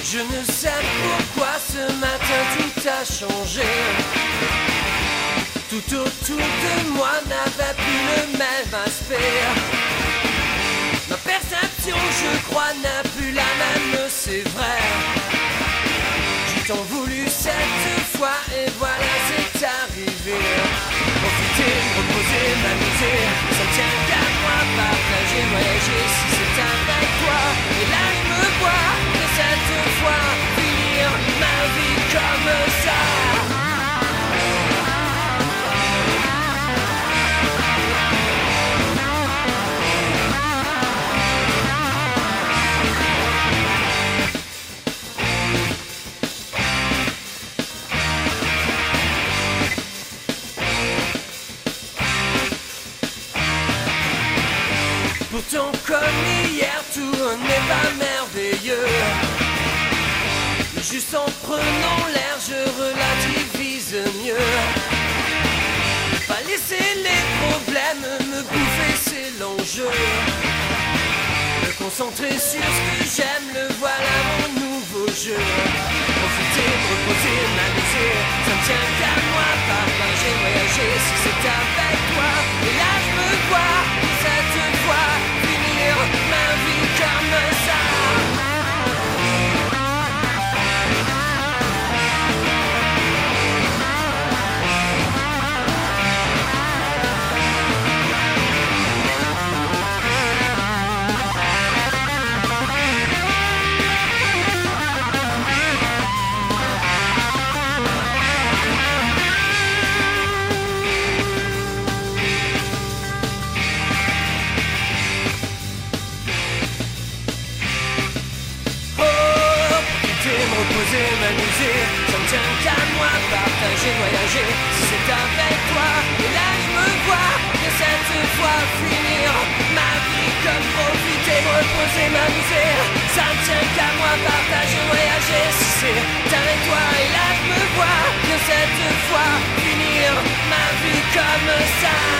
Je ne sais pourquoi ce matin tout a changé. Tout autour de moi n'avait plus le même aspect. Ma perception, je crois, n'a plus la même, c'est vrai. J'ai tant voulu cette fois et voilà, c'est arrivé. Profiter, reposer, m'amuser, ça ne tient qu'à moi, partager, voyager si c'est avec toi. Et là je me vois que cette fois finir ma vie comme ça. Pourtant comme hier tout n'est pas merveilleux. Mais juste en prenant l'air je relativise mieux. Pas laisser les problèmes me bouffer, c'est l'enjeu. Me concentrer sur ce que j'aime, le voilà mon nouveau jeu. Profiter, me reposer, m'amuser, ça ne tient qu'à moi. Partager, voyager si c'est avec toi. Et là je me vois cette fois finir ma vie comme ça. M'amuser, ça ne tient qu'à moi, partager, voyager, si c'est avec toi. Et là je me vois que cette fois finir ma vie comme profiter, me reposer, m'amuser, ça ne tient qu'à moi, partager, voyager, si c'est avec toi. Et là je me vois que cette fois finir ma vie comme ça.